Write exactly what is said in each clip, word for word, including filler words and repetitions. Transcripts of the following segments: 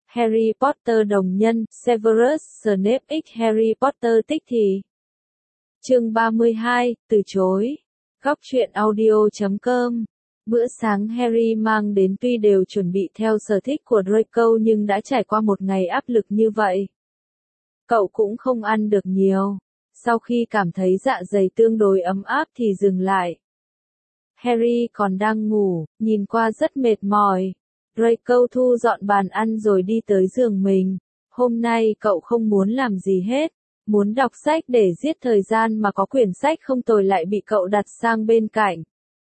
Harry Potter đồng nhân, Severus Snape x Harry Potter tích thì. Chương ba mươi hai, từ chối. Góc truyện audio chấm com. Bữa sáng Harry mang đến tuy đều chuẩn bị theo sở thích của Draco nhưng đã trải qua một ngày áp lực như vậy. Cậu cũng không ăn được nhiều. Sau khi cảm thấy dạ dày tương đối ấm áp thì dừng lại. Harry còn đang ngủ, nhìn qua rất mệt mỏi. Draco thu dọn bàn ăn rồi đi tới giường mình. Hôm nay cậu không muốn làm gì hết. Muốn đọc sách để giết thời gian mà có quyển sách không tồi lại bị cậu đặt sang bên cạnh.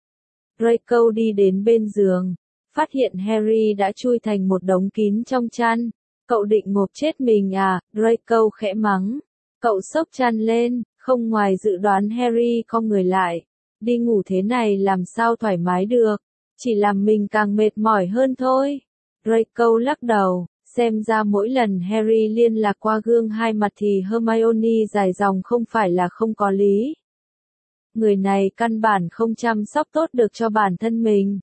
Draco đi đến bên giường, phát hiện Harry đã chui thành một đống kín trong chăn. Cậu định ngộp chết mình à, Draco khẽ mắng. Cậu xốc chăn lên, không ngoài dự đoán Harry cong người lại. Đi ngủ thế này làm sao thoải mái được, chỉ làm mình càng mệt mỏi hơn thôi. Draco lắc đầu, xem ra mỗi lần Harry liên lạc qua gương hai mặt thì Hermione dài dòng không phải là không có lý. Người này căn bản không chăm sóc tốt được cho bản thân mình.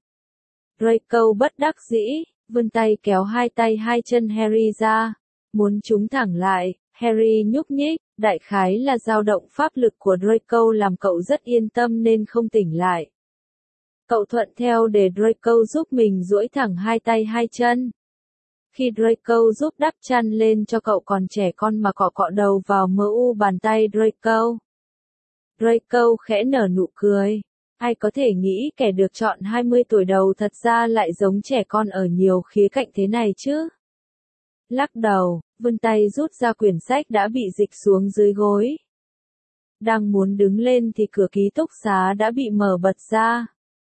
Draco bất đắc dĩ, vươn tay kéo hai tay hai chân Harry ra, muốn chúng thẳng lại. Harry nhúc nhích, đại khái là dao động pháp lực của Draco làm cậu rất yên tâm nên không tỉnh lại. Cậu thuận theo để Draco giúp mình duỗi thẳng hai tay hai chân. Khi Draco giúp đắp chăn lên cho cậu còn trẻ con mà cọ cọ đầu vào mờ u bàn tay Draco. Draco khẽ nở nụ cười. Ai có thể nghĩ kẻ được chọn hai mươi tuổi đầu thật ra lại giống trẻ con ở nhiều khía cạnh thế này chứ? Lắc đầu, vươn tay rút ra quyển sách đã bị dịch xuống dưới gối. Đang muốn đứng lên thì cửa ký túc xá đã bị mở bật ra.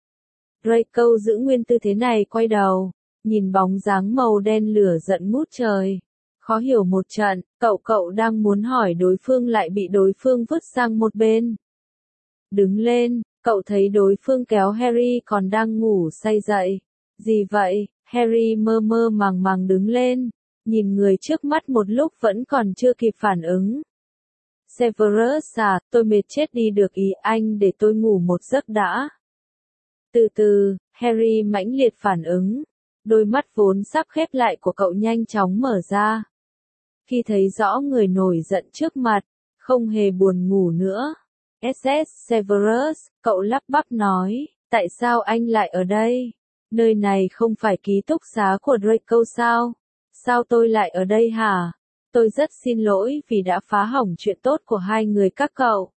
Draco giữ nguyên tư thế này quay đầu, nhìn bóng dáng màu đen lửa giận ngút trời. Khó hiểu một trận, cậu cậu đang muốn hỏi đối phương lại bị đối phương vứt sang một bên. Đứng lên, cậu thấy đối phương kéo Harry còn đang ngủ say dậy. Gì vậy? Harry mơ mơ màng màng đứng lên. Nhìn người trước mắt một lúc vẫn còn chưa kịp phản ứng. Severus à, tôi mệt chết đi được ý anh để tôi ngủ một giấc đã. Từ từ, Harry mãnh liệt phản ứng. Đôi mắt vốn sắp khép lại của cậu nhanh chóng mở ra. Khi thấy rõ người nổi giận trước mặt, không hề buồn ngủ nữa. ét ét Severus, cậu lắp bắp nói, tại sao anh lại ở đây? Nơi này không phải ký túc xá của Draco sao? Sao tôi lại ở đây hả? Tôi rất xin lỗi vì đã phá hỏng chuyện tốt của hai người các cậu.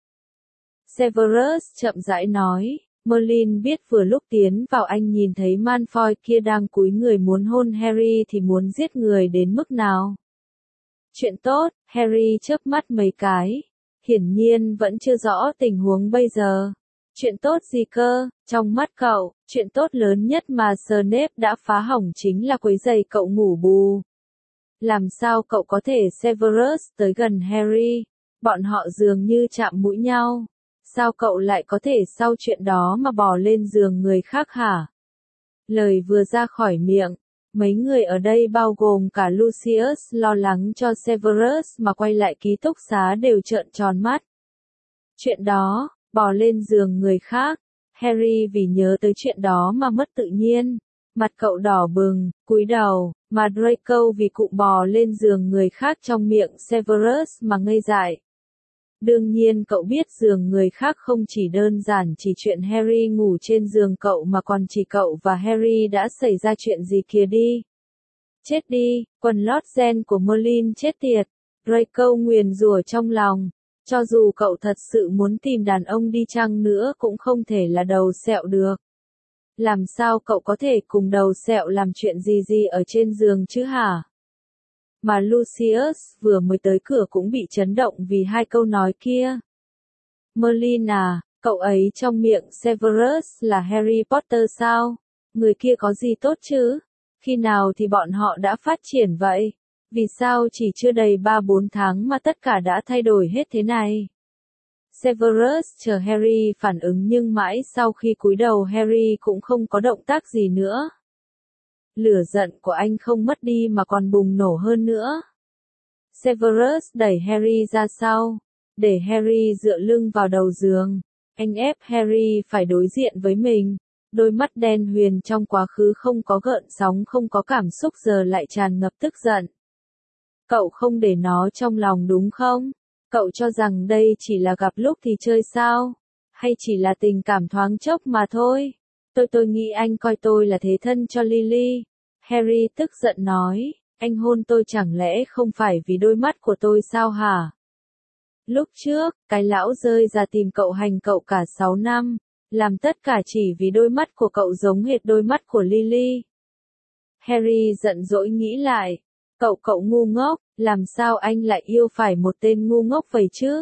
Severus chậm rãi nói, Merlin biết vừa lúc tiến vào anh nhìn thấy Malfoy kia đang cúi người muốn hôn Harry thì muốn giết người đến mức nào. Chuyện tốt, Harry chớp mắt mấy cái. Hiển nhiên vẫn chưa rõ tình huống bây giờ. Chuyện tốt gì cơ, trong mắt cậu, chuyện tốt lớn nhất mà Snape đã phá hỏng chính là quấy rầy cậu ngủ bù. Làm sao cậu có thể Severus tới gần Harry? Bọn họ dường như chạm mũi nhau. Sao cậu lại có thể sau chuyện đó mà bò lên giường người khác hả? Lời vừa ra khỏi miệng, mấy người ở đây bao gồm cả Lucius lo lắng cho Severus mà quay lại ký túc xá đều trợn tròn mắt. Chuyện đó, bò lên giường người khác. Harry vì nhớ tới chuyện đó mà mất tự nhiên. Mặt cậu đỏ bừng, cúi đầu, mà Draco vì cụm bò lên giường người khác trong miệng Severus mà ngây dại. Đương nhiên cậu biết giường người khác không chỉ đơn giản chỉ chuyện Harry ngủ trên giường cậu mà còn chỉ cậu và Harry đã xảy ra chuyện gì kia đi. Chết đi, quần lót gen của Merlin chết tiệt. Draco nguyền rủa trong lòng. Cho dù cậu thật sự muốn tìm đàn ông đi chăng nữa cũng không thể là đầu sẹo được. Làm sao cậu có thể cùng đầu sẹo làm chuyện gì gì ở trên giường chứ hả? Mà Lucius vừa mới tới cửa cũng bị chấn động vì hai câu nói kia. Merlin à, cậu ấy trong miệng Severus là Harry Potter sao? Người kia có gì tốt chứ? Khi nào thì bọn họ đã phát triển vậy? Vì sao chỉ chưa đầy ba bốn tháng mà tất cả đã thay đổi hết thế này? Severus chờ Harry phản ứng nhưng mãi sau khi cúi đầu Harry cũng không có động tác gì nữa. Lửa giận của anh không mất đi mà còn bùng nổ hơn nữa. Severus đẩy Harry ra sau, để Harry dựa lưng vào đầu giường. Anh ép Harry phải đối diện với mình. Đôi mắt đen huyền trong quá khứ không có gợn sóng không có cảm xúc giờ lại tràn ngập tức giận. Cậu không để nó trong lòng đúng không? Cậu cho rằng đây chỉ là gặp lúc thì chơi sao? Hay chỉ là tình cảm thoáng chốc mà thôi? Tôi tôi nghĩ anh coi tôi là thế thân cho Lily. Harry tức giận nói, anh hôn tôi chẳng lẽ không phải vì đôi mắt của tôi sao hả? Lúc trước, cái lão rơi ra tìm cậu hành cậu cả sáu năm, làm tất cả chỉ vì đôi mắt của cậu giống hệt đôi mắt của Lily. Harry giận dỗi nghĩ lại, cậu cậu ngu ngốc, làm sao anh lại yêu phải một tên ngu ngốc vậy chứ?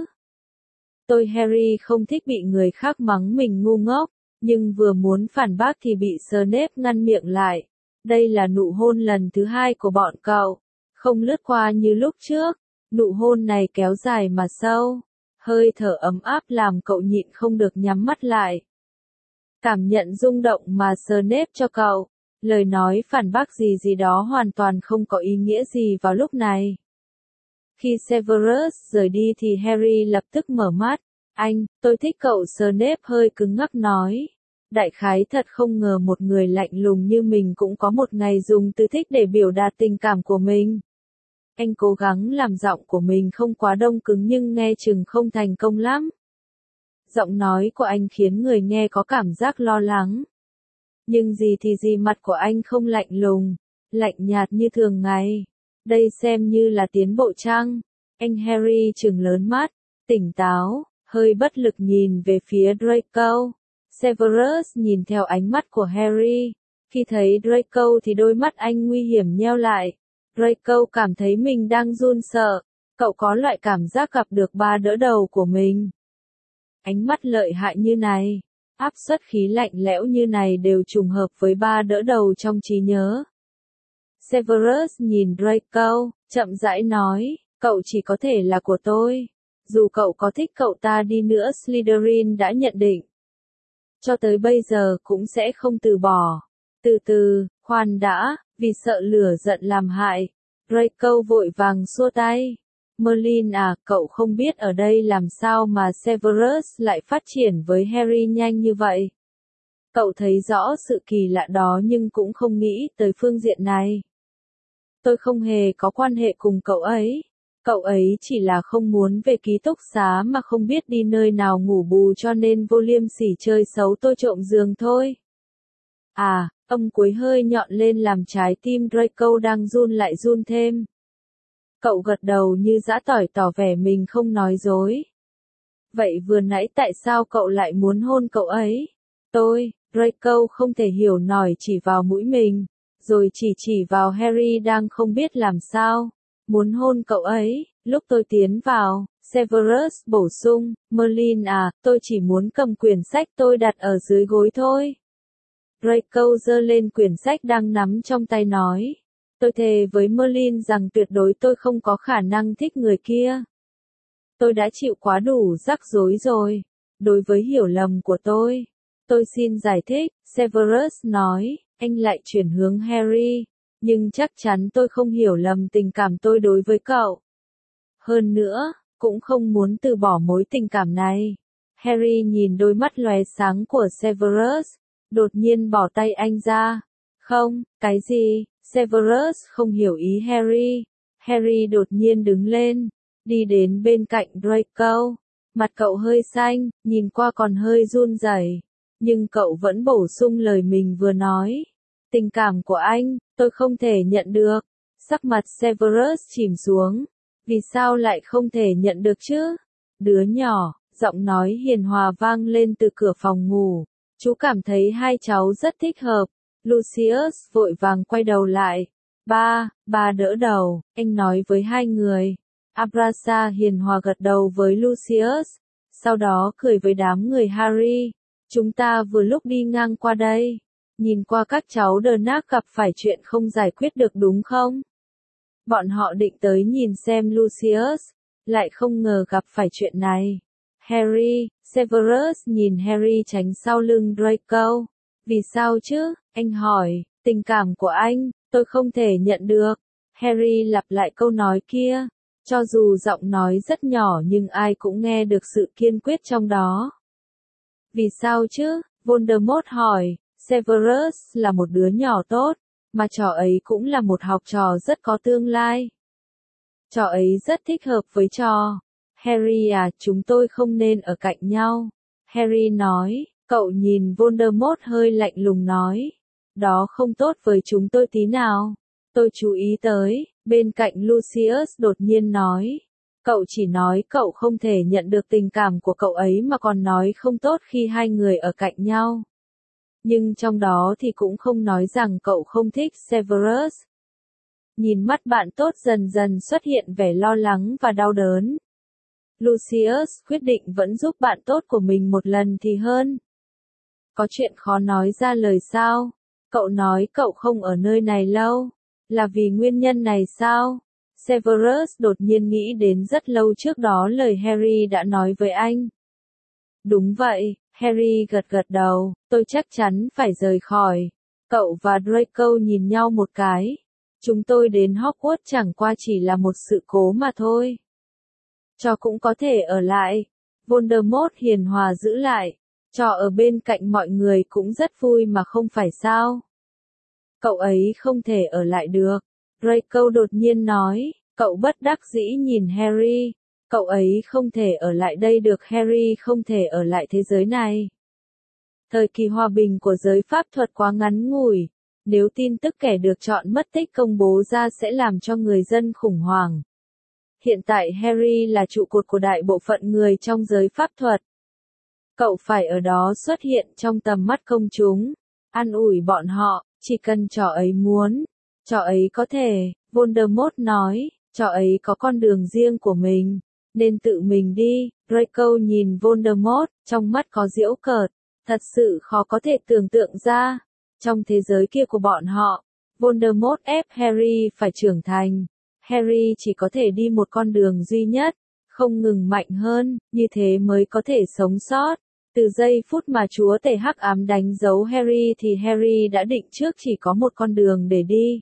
Tôi Harry không thích bị người khác mắng mình ngu ngốc, nhưng vừa muốn phản bác thì bị Snape ngăn miệng lại. Đây là nụ hôn lần thứ hai của bọn cậu, không lướt qua như lúc trước, nụ hôn này kéo dài mà sâu, hơi thở ấm áp làm cậu nhịn không được nhắm mắt lại. Cảm nhận rung động mà Snape cho cậu, lời nói phản bác gì gì đó hoàn toàn không có ý nghĩa gì vào lúc này. Khi Severus rời đi thì Harry lập tức mở mắt, anh, tôi thích cậu Snape hơi cứng ngắc nói. Đại khái thật không ngờ một người lạnh lùng như mình cũng có một ngày dùng từ thích để biểu đạt tình cảm của mình. Anh cố gắng làm giọng của mình không quá đông cứng nhưng nghe chừng không thành công lắm. Giọng nói của anh khiến người nghe có cảm giác lo lắng. Nhưng gì thì gì mặt của anh không lạnh lùng, lạnh nhạt như thường ngày. Đây xem như là tiến bộ chăng? Anh Harry trừng lớn mắt, tỉnh táo, hơi bất lực nhìn về phía Draco. Severus nhìn theo ánh mắt của Harry. Khi thấy Draco thì đôi mắt anh nguy hiểm nheo lại. Draco cảm thấy mình đang run sợ. Cậu có loại cảm giác gặp được ba đỡ đầu của mình. Ánh mắt lợi hại như này, áp suất khí lạnh lẽo như này đều trùng hợp với ba đỡ đầu trong trí nhớ. Severus nhìn Draco, chậm rãi nói, cậu chỉ có thể là của tôi. Dù cậu có thích cậu ta đi nữa Slytherin đã nhận định. Cho tới bây giờ cũng sẽ không từ bỏ. Từ từ, khoan đã, vì sợ lửa giận làm hại. Draco vội vàng xua tay. Merlin à, cậu không biết ở đây làm sao mà Severus lại phát triển với Harry nhanh như vậy. Cậu thấy rõ sự kỳ lạ đó nhưng cũng không nghĩ tới phương diện này. Tôi không hề có quan hệ cùng cậu ấy. Cậu ấy chỉ là không muốn về ký túc xá mà không biết đi nơi nào ngủ bù cho nên vô liêm sỉ chơi xấu tôi trộm giường thôi. À, âm cuối hơi nhọn lên làm trái tim Draco đang run lại run thêm. Cậu gật đầu như giã tỏi tỏ vẻ mình không nói dối. Vậy vừa nãy tại sao cậu lại muốn hôn cậu ấy? Tôi, Draco không thể hiểu nổi chỉ vào mũi mình, rồi chỉ chỉ vào Harry đang không biết làm sao. Muốn hôn cậu ấy, lúc tôi tiến vào, Severus bổ sung, Merlin à, tôi chỉ muốn cầm quyển sách tôi đặt ở dưới gối thôi. Draco giơ lên quyển sách đang nắm trong tay nói. Tôi thề với Merlin rằng tuyệt đối tôi không có khả năng thích người kia. Tôi đã chịu quá đủ rắc rối rồi. Đối với hiểu lầm của tôi, tôi xin giải thích, Severus nói, anh lại chuyển hướng Harry. Nhưng chắc chắn tôi không hiểu lầm tình cảm tôi đối với cậu. Hơn nữa, cũng không muốn từ bỏ mối tình cảm này. Harry nhìn đôi mắt lóe sáng của Severus, đột nhiên bỏ tay anh ra. Không, cái gì? Severus không hiểu ý Harry. Harry đột nhiên đứng lên, đi đến bên cạnh Draco. Mặt cậu hơi xanh, nhìn qua còn hơi run rẩy, nhưng cậu vẫn bổ sung lời mình vừa nói. Tình cảm của anh, tôi không thể nhận được. Sắc mặt Severus chìm xuống. Vì sao lại không thể nhận được chứ? Đứa nhỏ, giọng nói hiền hòa vang lên từ cửa phòng ngủ. Chú cảm thấy hai cháu rất thích hợp. Lucius vội vàng quay đầu lại. Ba, ba đỡ đầu, anh nói với hai người. Abrasa hiền hòa gật đầu với Lucius. Sau đó cười với đám người Harry. Chúng ta vừa lúc đi ngang qua đây. Nhìn qua các cháu đờ nác gặp phải chuyện không giải quyết được đúng không? Bọn họ định tới nhìn xem Lucius, lại không ngờ gặp phải chuyện này. Harry, Severus nhìn Harry tránh sau lưng Draco. Vì sao chứ? Anh hỏi, tình cảm của anh, tôi không thể nhận được. Harry lặp lại câu nói kia. Cho dù giọng nói rất nhỏ nhưng ai cũng nghe được sự kiên quyết trong đó. Vì sao chứ? Voldemort hỏi. Severus là một đứa nhỏ tốt, mà trò ấy cũng là một học trò rất có tương lai. Trò ấy rất thích hợp với trò. Harry à, chúng tôi không nên ở cạnh nhau. Harry nói, cậu nhìn Voldemort hơi lạnh lùng nói. Đó không tốt với chúng tôi tí nào. Tôi chú ý tới, bên cạnh Lucius đột nhiên nói. Cậu chỉ nói cậu không thể nhận được tình cảm của cậu ấy mà còn nói không tốt khi hai người ở cạnh nhau. Nhưng trong đó thì cũng không nói rằng cậu không thích Severus. Nhìn mắt bạn tốt dần dần xuất hiện vẻ lo lắng và đau đớn. Lucius quyết định vẫn giúp bạn tốt của mình một lần thì hơn. Có chuyện khó nói ra lời sao? Cậu nói cậu không ở nơi này lâu. Là vì nguyên nhân này sao? Severus đột nhiên nghĩ đến rất lâu trước đó lời Harry đã nói với anh. Đúng vậy, Harry gật gật đầu, tôi chắc chắn phải rời khỏi. Cậu và Draco nhìn nhau một cái. Chúng tôi đến Hogwarts chẳng qua chỉ là một sự cố mà thôi. Trò cũng có thể ở lại. Voldemort hiền hòa giữ lại. Trò ở bên cạnh mọi người cũng rất vui mà không phải sao? Cậu ấy không thể ở lại được. Draco đột nhiên nói, cậu bất đắc dĩ nhìn Harry. Cậu ấy không thể ở lại đây được, Harry không thể ở lại thế giới này. Thời kỳ hòa bình của giới pháp thuật quá ngắn ngủi. Nếu tin tức kẻ được chọn mất tích công bố ra sẽ làm cho người dân khủng hoảng. Hiện tại Harry là trụ cột của đại bộ phận người trong giới pháp thuật. Cậu phải ở đó xuất hiện trong tầm mắt công chúng. An ủi bọn họ, chỉ cần trò ấy muốn. Trò ấy có thể, Voldemort nói, trò ấy có con đường riêng của mình. Nên tự mình đi. Draco nhìn Voldemort, trong mắt có giễu cợt. Thật sự khó có thể tưởng tượng ra. Trong thế giới kia của bọn họ, Voldemort ép Harry phải trưởng thành. Harry chỉ có thể đi một con đường duy nhất, không ngừng mạnh hơn, như thế mới có thể sống sót. Từ giây phút mà chúa tể hắc ám đánh dấu Harry thì Harry đã định trước chỉ có một con đường để đi.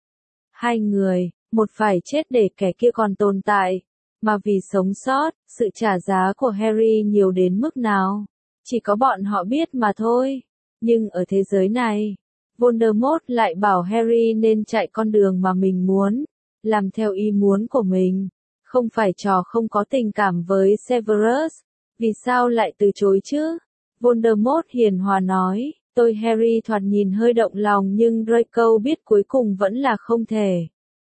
Hai người, một phải chết để kẻ kia còn tồn tại, mà vì sống sót, sự trả giá của Harry nhiều đến mức nào, chỉ có bọn họ biết mà thôi. Nhưng ở thế giới này, Voldemort lại bảo Harry nên chạy con đường mà mình muốn, làm theo ý muốn của mình. Không phải trò không có tình cảm với Severus, vì sao lại từ chối chứ? Voldemort hiền hòa nói, tôi Harry thoạt nhìn hơi động lòng nhưng Draco biết cuối cùng vẫn là không thể.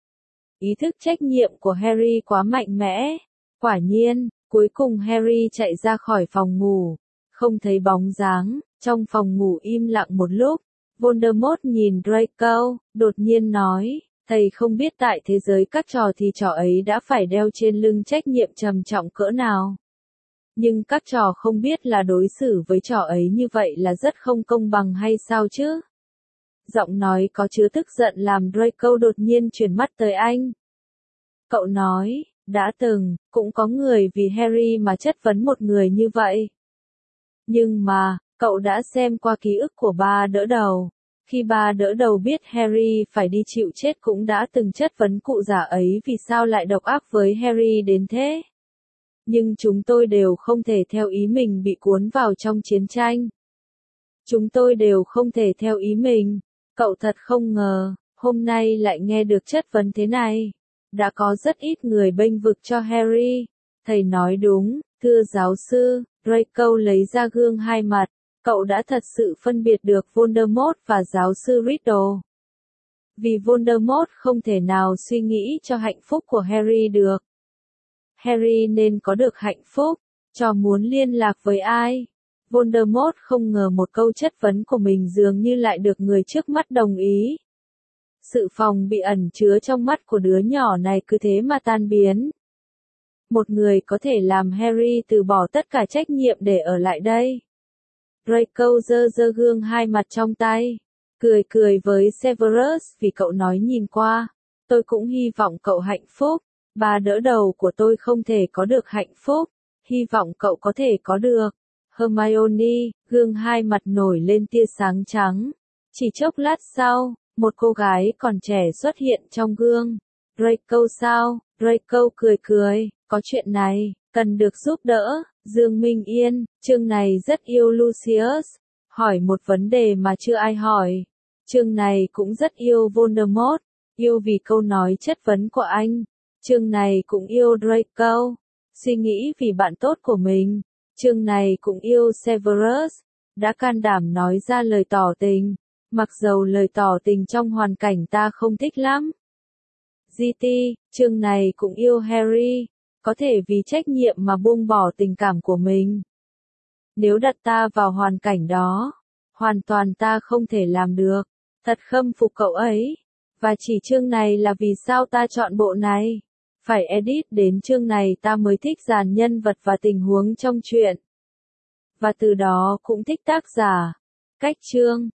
Ý thức trách nhiệm của Harry quá mạnh mẽ. Quả nhiên, cuối cùng Harry chạy ra khỏi phòng ngủ, không thấy bóng dáng. Trong phòng ngủ im lặng một lúc, Voldemort nhìn Draco, đột nhiên nói, thầy không biết tại thế giới các trò thì trò ấy đã phải đeo trên lưng trách nhiệm trầm trọng cỡ nào. Nhưng các trò không biết là đối xử với trò ấy như vậy là rất không công bằng hay sao chứ? Giọng nói có chứa tức giận làm Draco đột nhiên chuyển mắt tới anh. Cậu nói, đã từng, cũng có người vì Harry mà chất vấn một người như vậy. Nhưng mà, cậu đã xem qua ký ức của ba đỡ đầu. Khi ba đỡ đầu biết Harry phải đi chịu chết cũng đã từng chất vấn cụ già ấy vì sao lại độc ác với Harry đến thế. Nhưng chúng tôi đều không thể theo ý mình bị cuốn vào trong chiến tranh. Chúng tôi đều không thể theo ý mình. Cậu thật không ngờ, hôm nay lại nghe được chất vấn thế này. Đã có rất ít người bênh vực cho Harry. Thầy nói đúng, thưa giáo sư. Draco lấy ra gương hai mặt. Cậu đã thật sự phân biệt được Voldemort và giáo sư Riddle. Vì Voldemort không thể nào suy nghĩ cho hạnh phúc của Harry được. Harry nên có được hạnh phúc. Trò muốn liên lạc với ai? Voldemort không ngờ một câu chất vấn của mình dường như lại được người trước mắt đồng ý. Sự phòng bị ẩn chứa trong mắt của đứa nhỏ này cứ thế mà tan biến. Một người có thể làm Harry từ bỏ tất cả trách nhiệm để ở lại đây. Draco giơ giơ gương hai mặt trong tay, cười cười với Severus vì cậu nói nhìn qua. Tôi cũng hy vọng cậu hạnh phúc. Bà đỡ đầu của tôi không thể có được hạnh phúc. Hy vọng cậu có thể có được. Hermione, gương hai mặt nổi lên tia sáng trắng. Chỉ chốc lát sau, một cô gái còn trẻ xuất hiện trong gương. Draco sao? Draco cười cười, có chuyện này, cần được giúp đỡ. Dương Minh Yên, chương này rất yêu Lucius. hỏi một vấn đề mà chưa ai hỏi. Chương này cũng rất yêu Voldemort, yêu vì câu nói chất vấn của anh. Chương này cũng yêu Draco, suy nghĩ vì bạn tốt của mình. Chương này cũng yêu Severus, đã can đảm nói ra lời tỏ tình, mặc dầu lời tỏ tình trong hoàn cảnh ta không thích lắm. giê tê, chương này cũng yêu Harry, có thể vì trách nhiệm mà buông bỏ tình cảm của mình. Nếu đặt ta vào hoàn cảnh đó, hoàn toàn ta không thể làm được, thật khâm phục cậu ấy. Và chỉ chương này là vì sao ta chọn bộ này. Phải edit đến chương này ta mới thích dàn nhân vật và tình huống trong truyện. Và từ đó cũng thích tác giả. Cách chương